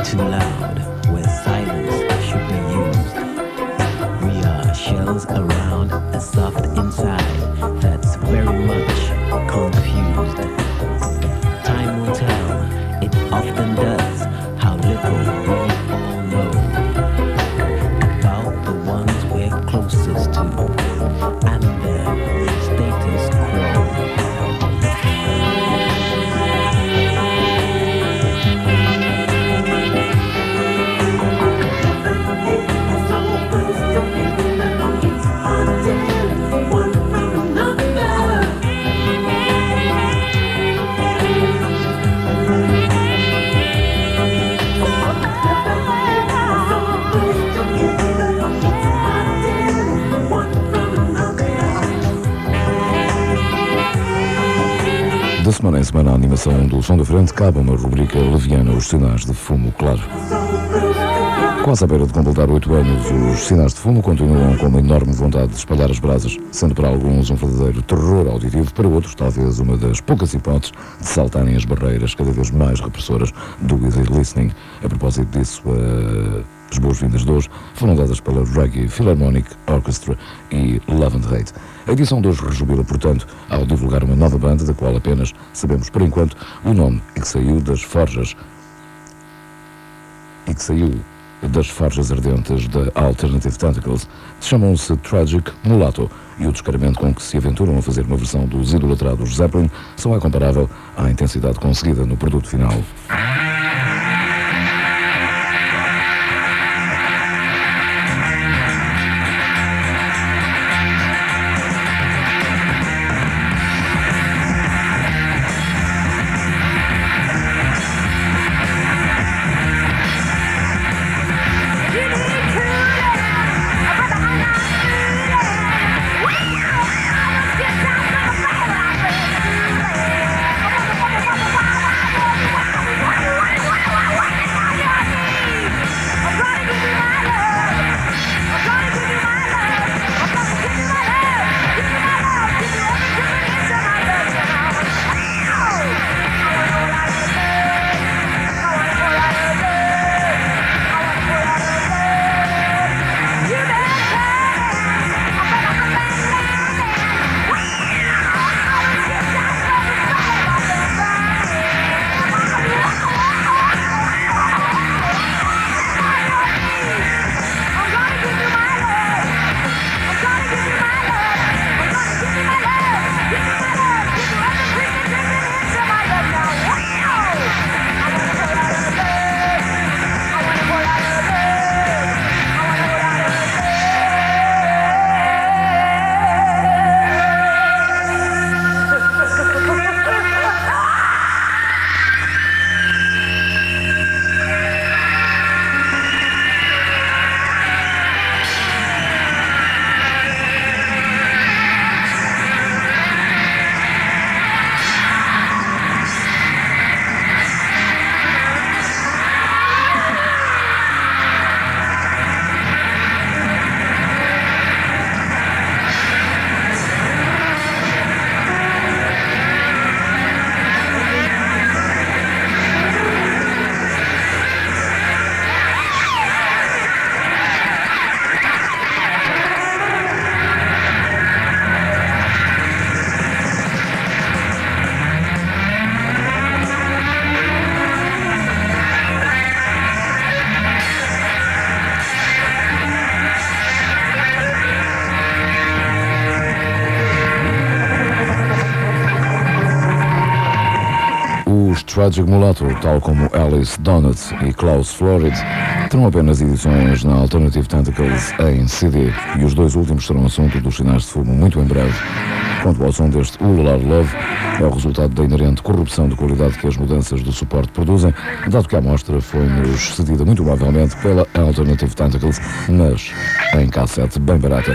too loud, where silence should be used. We are shells around, a soft inside that's very much confused. Time will tell, it often does, how little we all know about the ones we're closest to and their status quo. De semana em semana, a animação do Som da Frente cabe uma rubrica leviana, os sinais de fumo claro. Quase à beira de completar 8 anos, os sinais de fumo continuam com uma enorme vontade de espalhar as brasas, sendo para alguns um verdadeiro terror auditivo, para outros talvez uma das poucas hipóteses de saltarem as barreiras cada vez mais repressoras do easy listening. A propósito disso, as boas-vindas de hoje foram dadas pela Reggae Philharmonic Orchestra e Love and Hate. A edição de hoje rejubila, portanto, ao divulgar uma nova banda, da qual apenas sabemos por enquanto o nome e que saiu das forjas ardentes da Alternative Tentacles. Chamam-se Tragic Mulatto e o descaramento com que se aventuram a fazer uma versão dos idolatrados Zeppelin só é comparável à intensidade conseguida no produto final. Tragic Mulatto, tal como Alice Donuts e Klaus Florid, terão apenas edições na Alternative Tentacles em CD, e os dois últimos serão assunto dos sinais de fumo muito em breve. Quanto ao som deste Ulular Love, é o resultado da inerente corrupção de qualidade que as mudanças do suporte produzem, dado que a amostra foi-nos cedida muito provavelmente pela Alternative Tentacles, mas em cassete bem barata.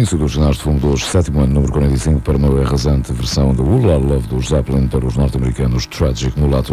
início dos Sinais de Fumo dos 7º ano, número 45, para uma arrasante versão de Will I Love dos Zeppelin para os norte-americanos Tragic Mulatto.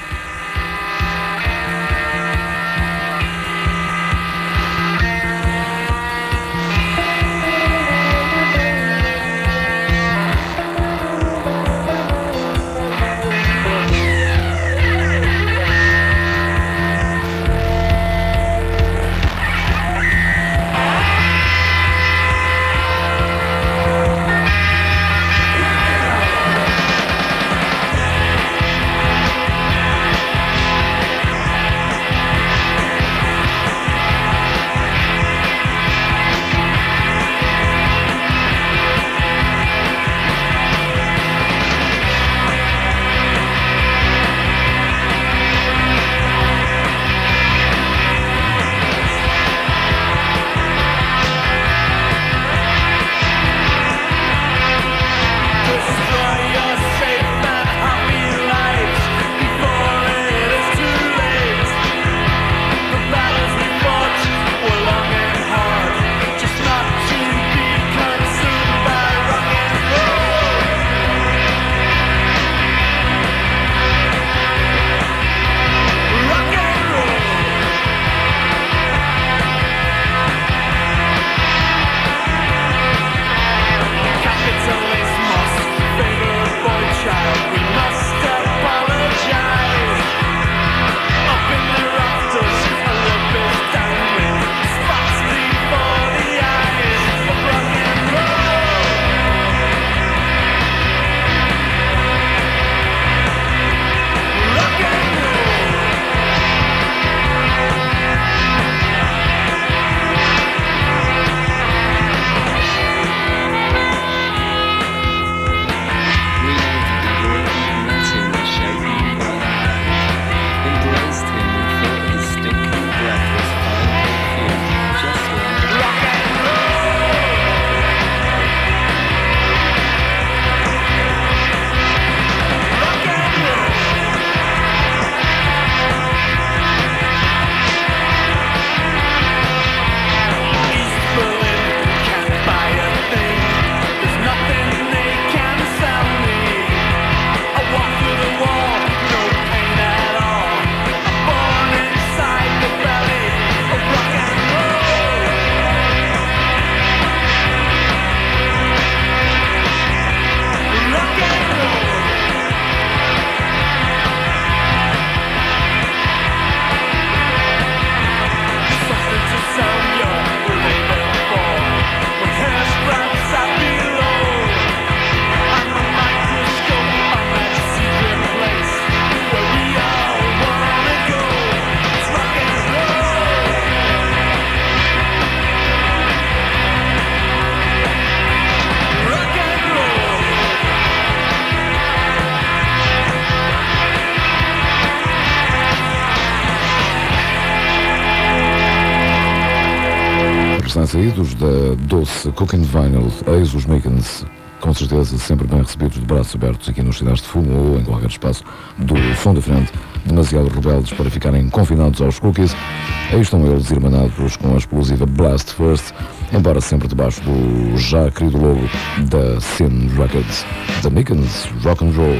Saídos da doce Cooking Vinyl, eis os Makens, com certeza sempre bem recebidos de braços abertos aqui nos Sinais de Fumo ou em qualquer espaço do som diferente, demasiado rebeldes para ficarem confinados aos cookies. Aí estão eles irmanados com a explosiva Blast First, embora sempre debaixo do já querido logo da Sin Records, The Makens Rock and Roll.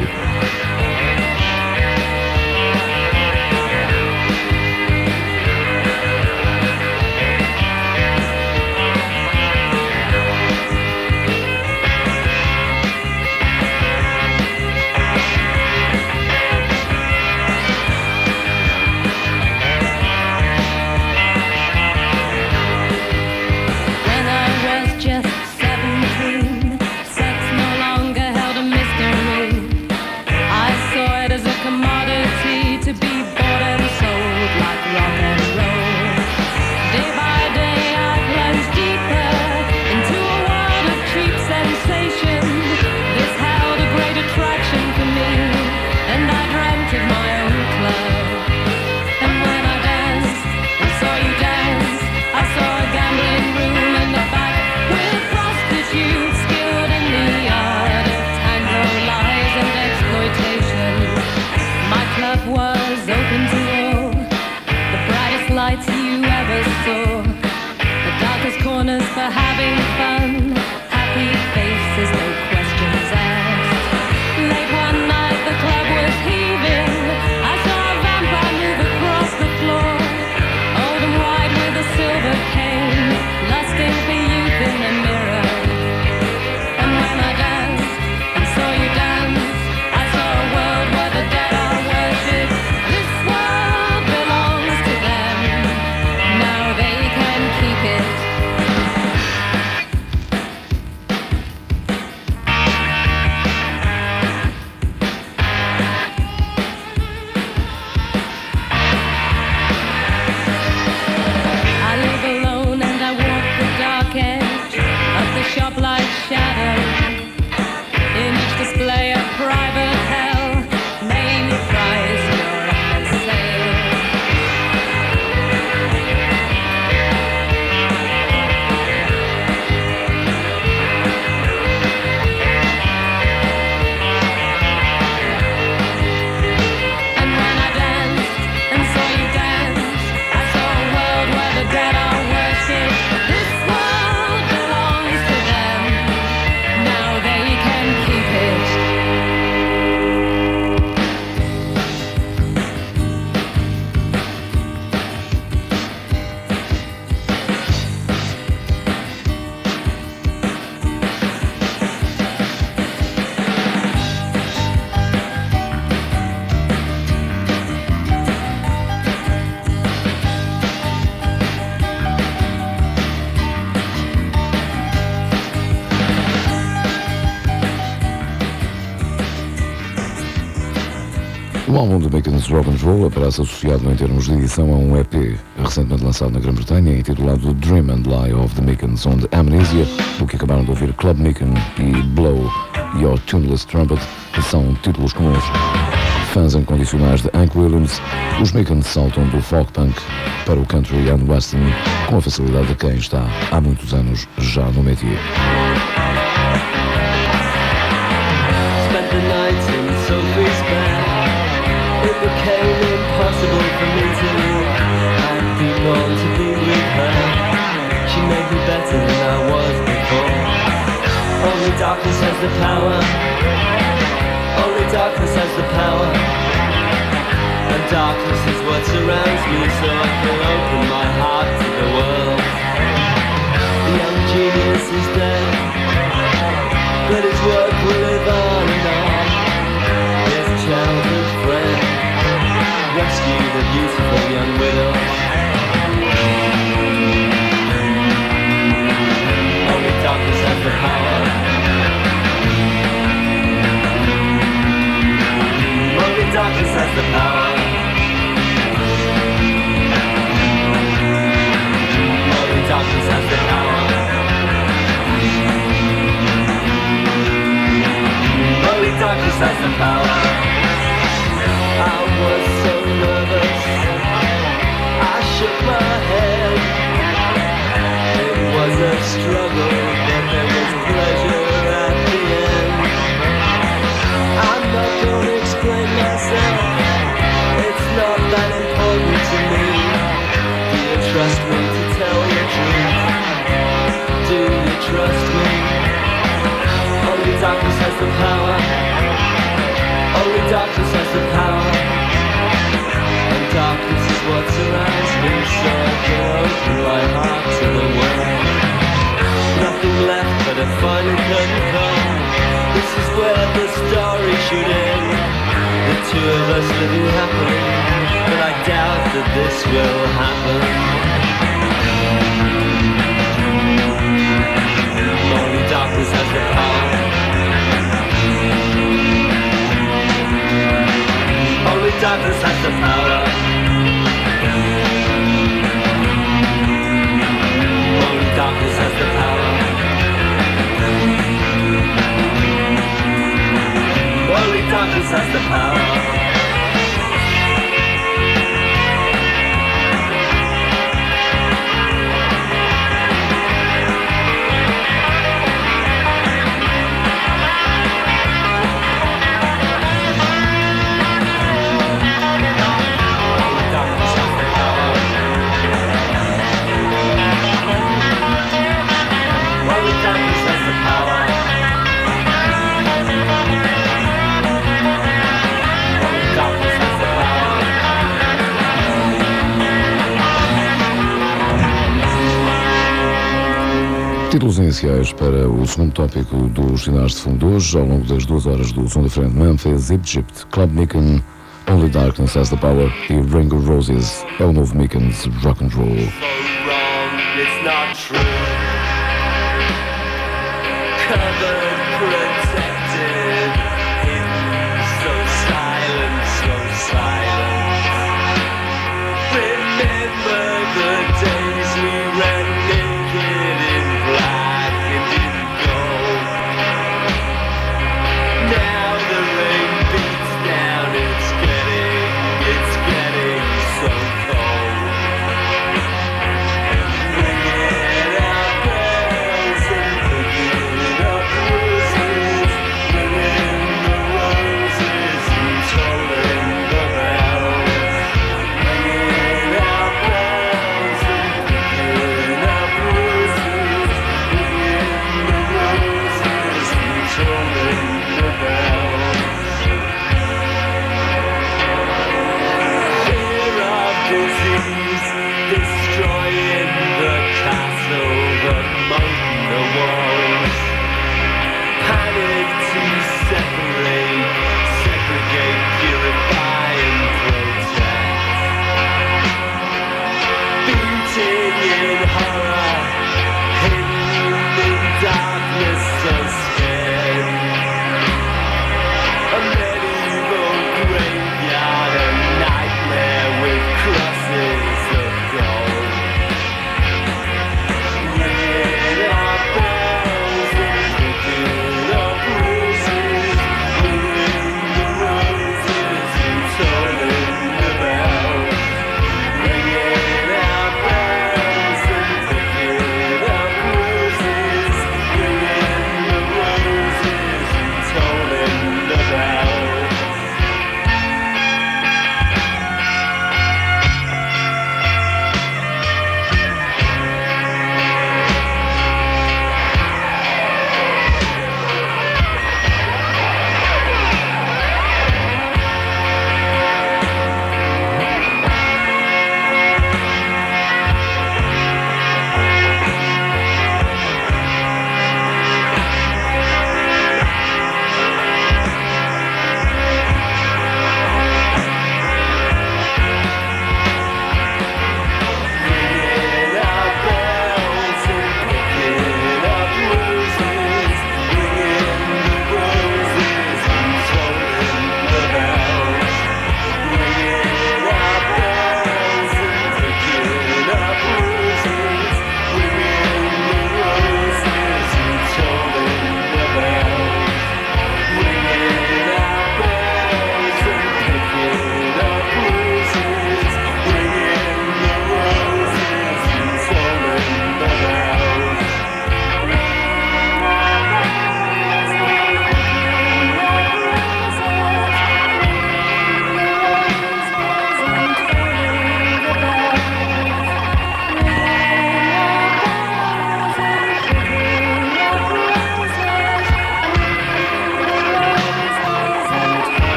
Sex no longer held a mystery. O álbum de Macken's Rock and Roll aparece associado em termos de edição a um EP recentemente lançado na Grã-Bretanha, intitulado Dream and Lie of the Macken's, onde Amnesia, do que acabaram de ouvir Club Macon e Blow Your Tuneless Trumpet, são títulos comuns. Fãs incondicionais de Hank Williams, os Macons saltam do folk punk para o country and western com a facilidade de quem está há muitos anos já no métier. Spent the night in Sophie's bed. It became impossible for me to live. I'd been born to be with her. She made me better than I was before. Only darkness has the power. Only darkness has the power. And darkness is what surrounds me, so I can open my heart to the world. The young genius is dead, but his work will live on and on. His childhood friend rescued a beautiful young widow. Only darkness has the power. Only darkness has the power. Only darkness has the power. Only darkness has the power. I was so nervous, I shook my head. It was a struggle, but there was pleasure at the end. I'm not gonna explain myself, it's not that important to me. Do you trust me to tell the truth? Do you trust me? Only darkness has the power. Only darkness has the power. And darkness is what surrounds me, so I can open my heart to the world. Nothing left but a final curtain call. This is where the story should end. The two of us living happily, but I doubt that this will happen. Only darkness has the power. Only darkness has the power. Only darkness has the power. Only darkness has the power. Títulos iniciais para o segundo tópico dos sinais de fundo de hoje, ao longo das 2 horas do som da frente Memphis, Egypt, Club Macon, Only Darkness Has the Power e Ring of Roses é o novo Macken's Rock and Roll. Bring it up, girls, and pick it up, roses.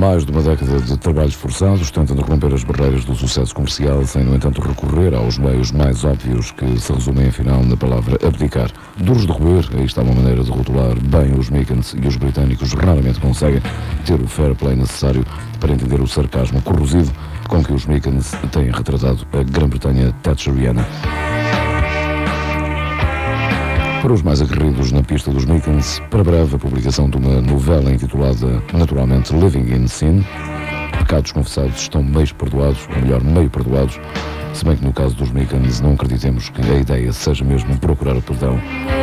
mais de uma década de trabalhos forçados, tentando romper as barreiras do sucesso comercial, sem, no entanto, recorrer aos meios mais óbvios que se resumem, afinal, na palavra abdicar. Duros de roer, aí está uma maneira de rotular bem os Mekons, e os britânicos raramente conseguem ter o fair play necessário para entender o sarcasmo corrosivo com que os Mekons têm retratado a Grã-Bretanha thatcheriana. Para os mais aguerridos na pista dos Mekons, para breve a publicação de uma novela intitulada, naturalmente, Living in Sin. Pecados confessados estão meio perdoados, ou melhor, meio perdoados, se bem que no caso dos Mekons não acreditemos que a ideia seja mesmo procurar o perdão.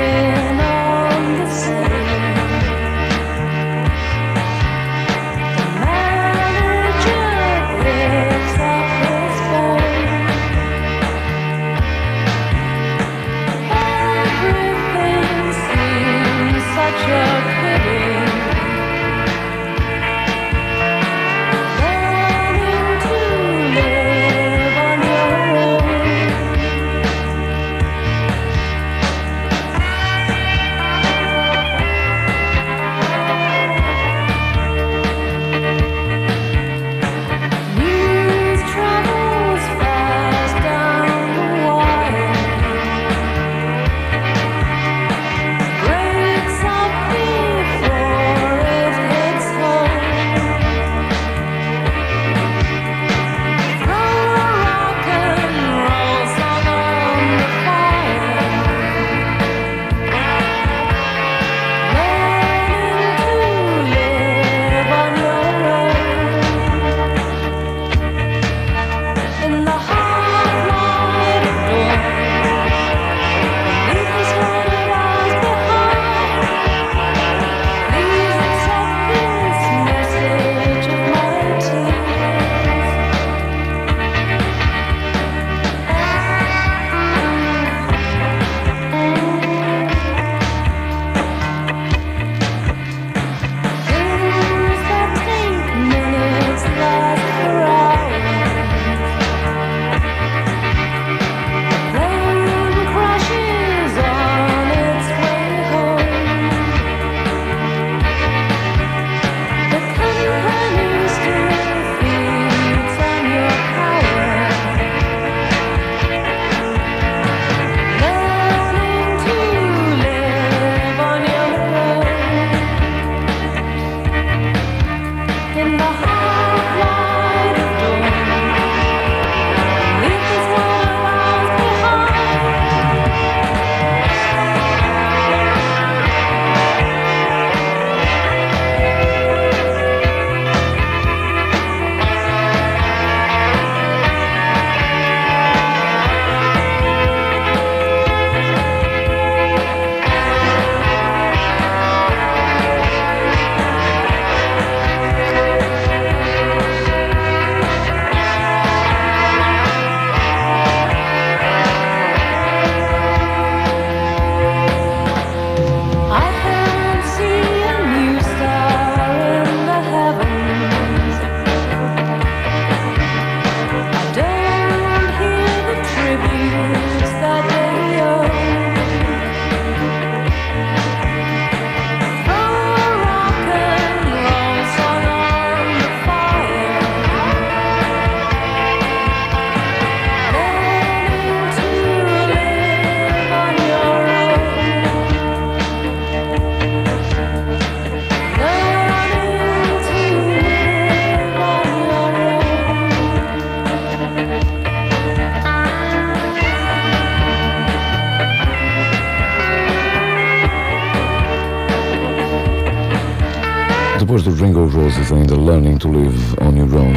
Depois do Ringo Roses, ainda Learning to Live on Your Own.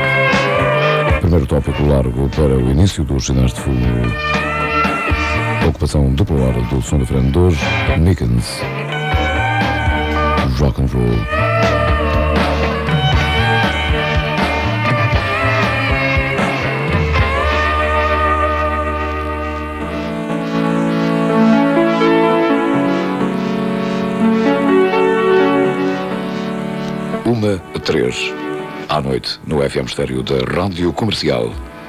Primeiro tópico largo para o início dos sinais de fumo. A ocupação dupla hora do som do Fernando de hoje, Mekons, Rock and Roll. Uma a 3, à noite, no FM estéreo da Rádio Comercial.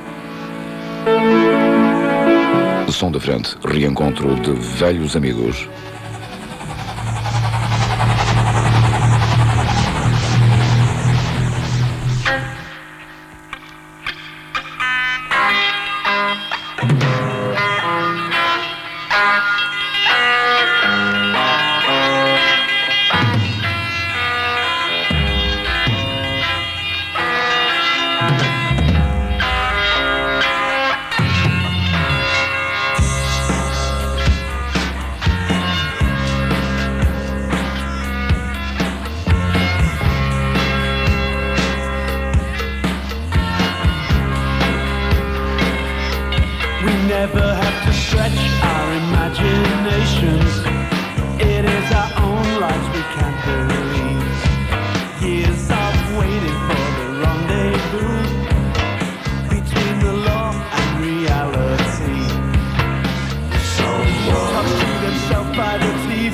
Som da frente, reencontro de velhos amigos.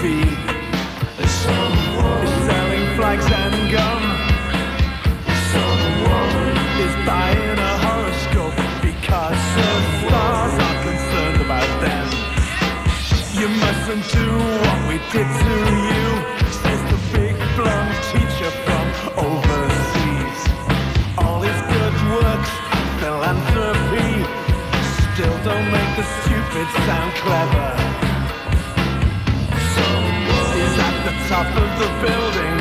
TV. Someone is selling flags and gum. Someone is buying a horoscope because the stars are concerned about them. You mustn't do what we did to you, says the big blonde teacher from overseas. All his good works, philanthropy, still don't make the stupid sound clever. Someone is at the top of the building.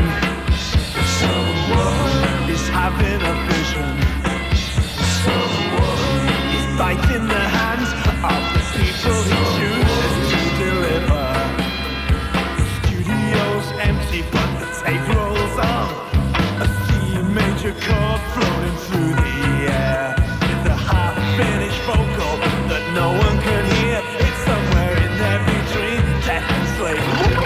Someone is having a vision. Someone is biting the hands of the people he chooses to deliver. Studio's empty but the tape rolls on. A C major chord floating through the air. The half-finished vocal that no one can hear. It's somewhere in every dream, death and slavery.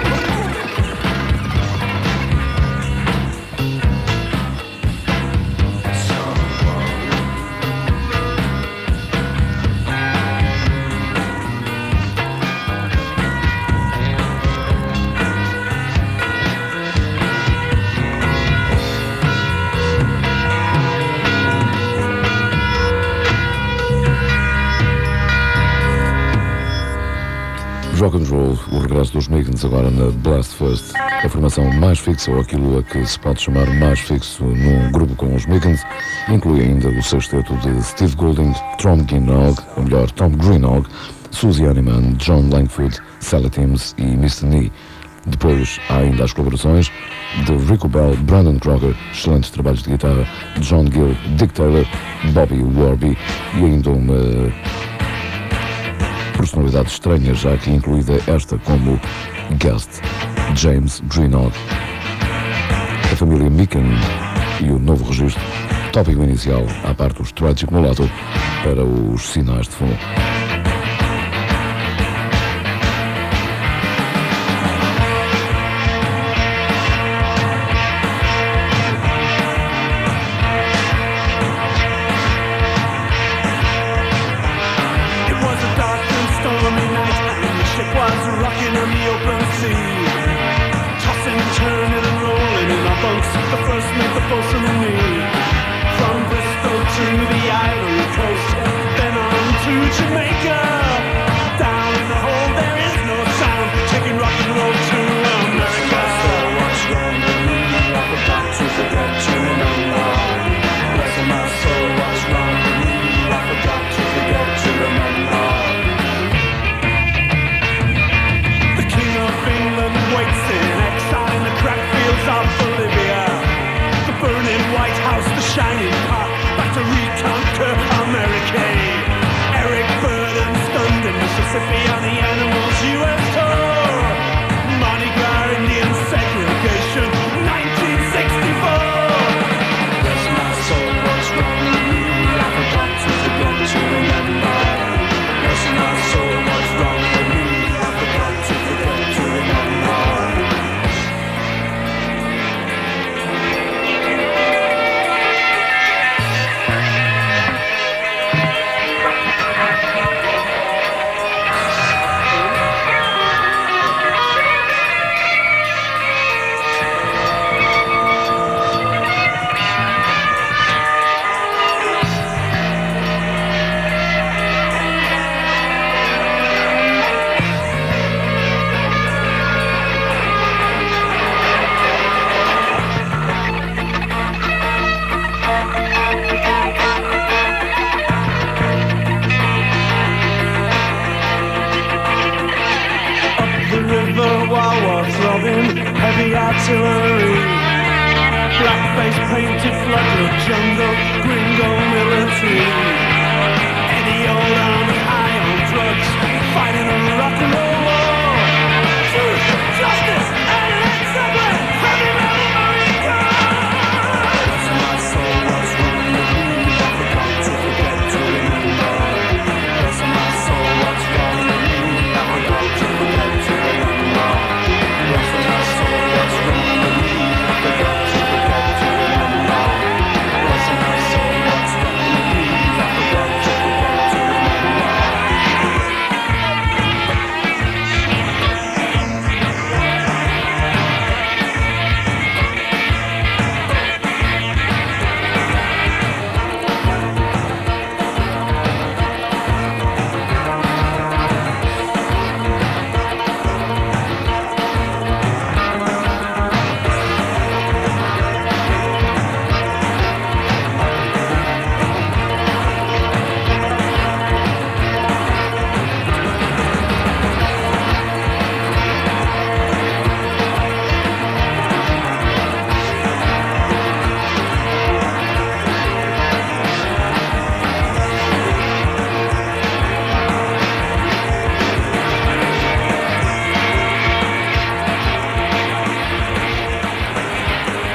Rock and Roll, o regresso dos Megans agora na Blast First, a formação mais fixa, ou aquilo a que se pode chamar mais fixo num grupo com os Megans, inclui ainda o sexteto de Steve Goulding, Tom Greenog, ou melhor, Tom Greenog, Susie Honeyman, John Langford, Sally Timms e Mr. Nee. Depois há ainda as colaborações de Rico Bell, Brandon Crocker, excelentes trabalhos de guitarra, John Gill, Dick Taylor, Bobby Warby e ainda uma personalidade estranha, já aqui incluída esta como guest, James Greenog. A família Meekin e o novo registro, tópico inicial à parte dos Tragic Mulatto para os sinais de fumo. artillery, black-face painted flood of jungle, gringo military. Any old army high on drugs, fighting a rock and roll war. Truth, justice, and let's celebrate heavy metal America. Bless my soul, what's wrong with me? I forgot to forget to remember. Bless my soul, what's wrong with me? I forgot to forget to remember. Bless my soul, what's wrong with me? I forgot to forget to remember. Bless my soul, what's wrong with me? I forgot to forget to remember.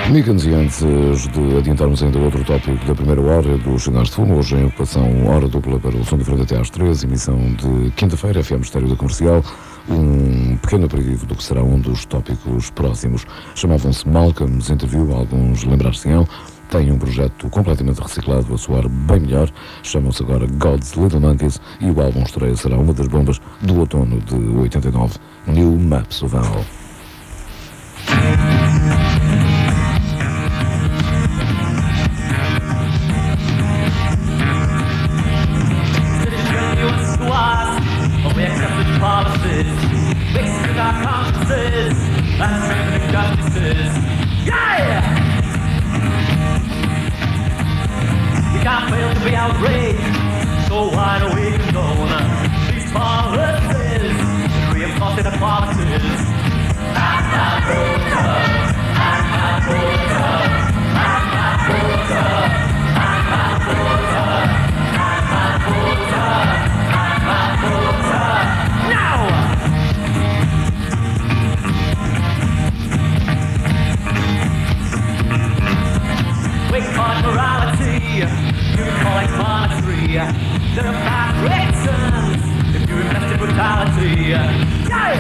Micans, e antes de adiantarmos ainda outro tópico da primeira hora dos sinais de fumo, hoje em ocupação hora dupla para o som diferente até às 13, emissão de quinta-feira, FM Estéreo da Comercial, um pequeno aperitivo do que será um dos tópicos próximos. Chamavam-se Malcolm's Interview, alguns lembrar-se-ão. Tem um projeto completamente reciclado a soar bem melhor, chamam-se agora God's Little Monkeys e o álbum estreia será uma das bombas do outono de 89, New Maps of Hell. We accepted policies, fixing our consciences, and serving injustices. Yeah! You can't fail to be outraged, so wide awake and gone. These policies, reinforcing inequalities. We call it morality, you call it monetary. They're about reasons, if you invest in brutality. Yeah!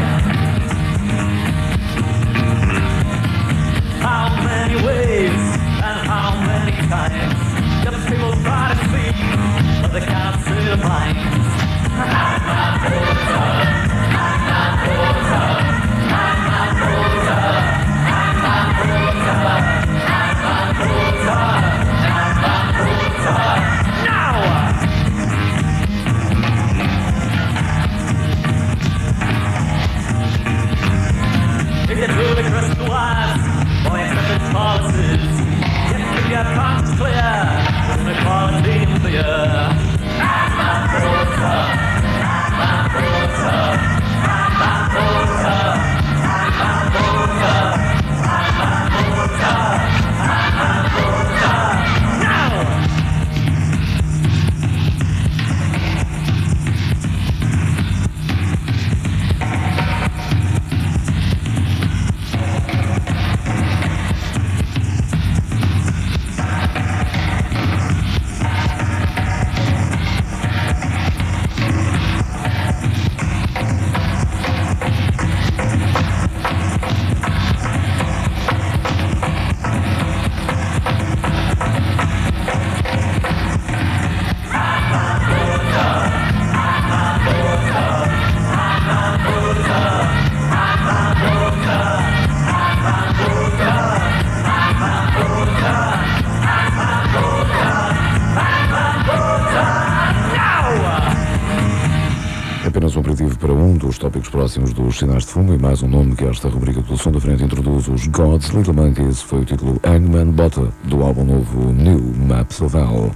How many ways and how many times the people try to speak, but they cannot say their minds. I'm not voter, I'm not voter, I'm not voter, I'm not voter, I'm not voter, I'm not voter. Now! Is it ludicrous to ask for accepted policies? Yet keep your conscience clear, with inequality and fear. I'm not voter, I'm not voter, I'm not voter, I'm not voter, I'm not voter, I'm not voter. Now! Apenas um aperitivo para um dos tópicos próximos dos sinais de fumo e mais um nome que esta rubrica do Som da Frente introduz, os God's Little Monkeys, foi o título Hangman Butter do álbum novo New Maps of Hell.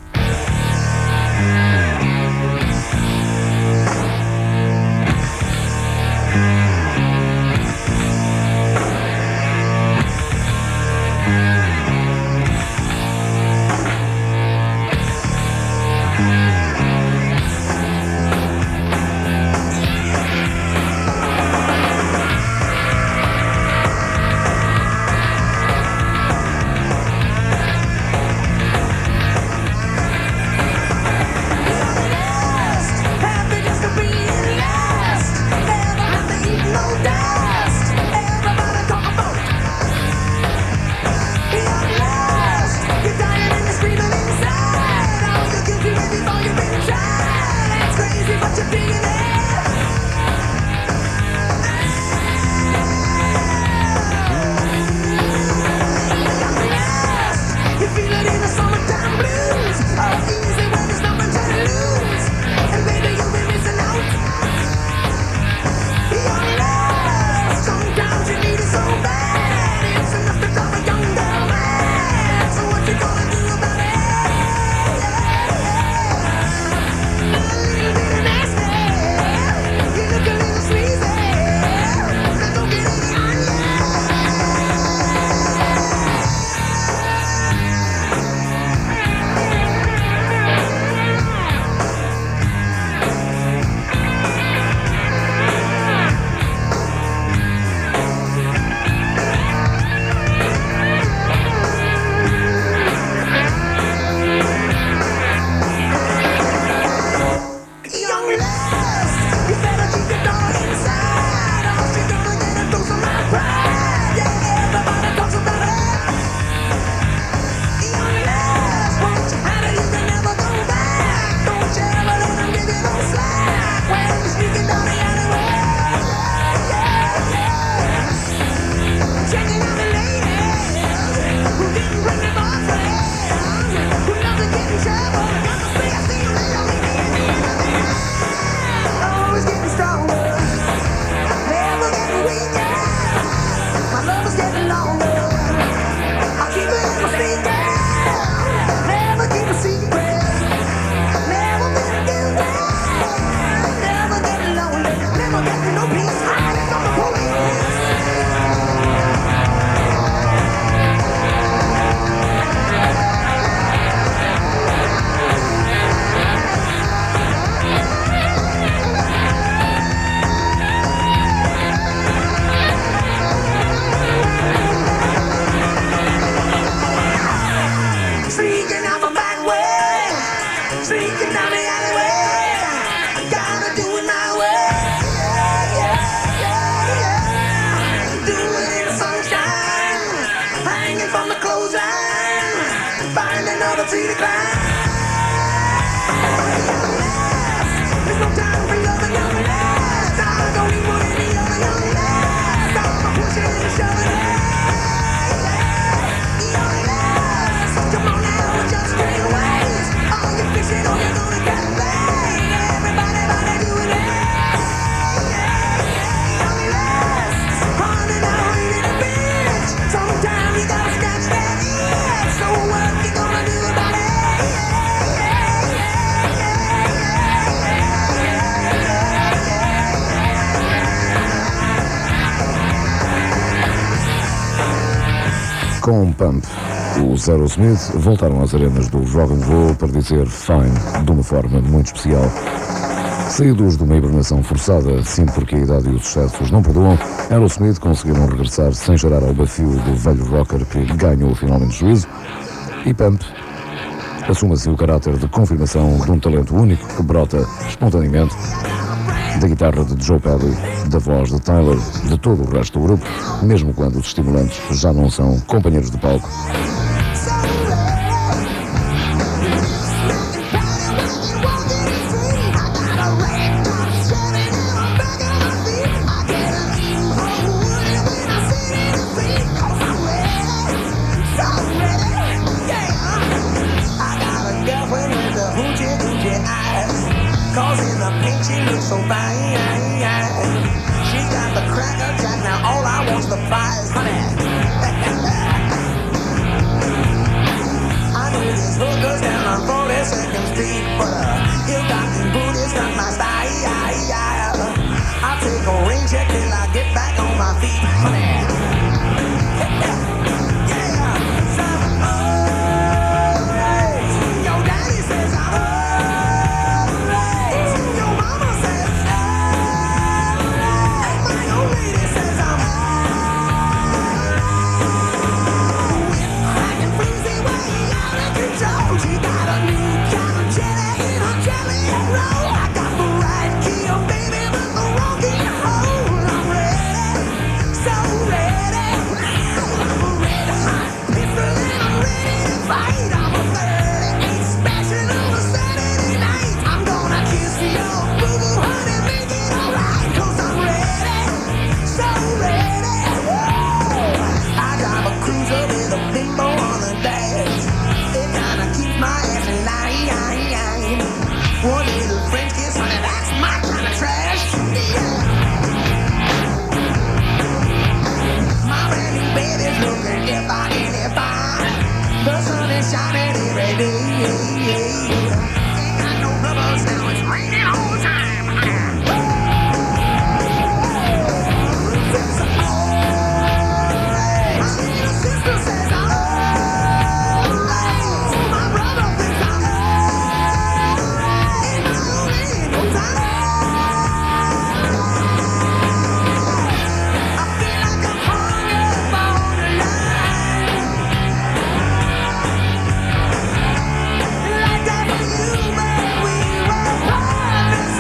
Com Pump, os Aerosmith voltaram às arenas do rock and roll para dizer Fine de uma forma muito especial. Saídos de uma hibernação forçada, sim porque a idade e os excessos não perdoam, Aerosmith conseguiram regressar sem cheirar ao bafio do velho rocker que ganhou finalmente juízo, e Pump assume assim o caráter de confirmação de um talento único que brota espontaneamente da guitarra de Joe Perry, da voz de Tyler, de todo o resto do grupo, mesmo quando os estimulantes já não são companheiros de palco.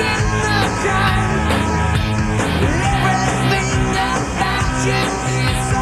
Everything about you is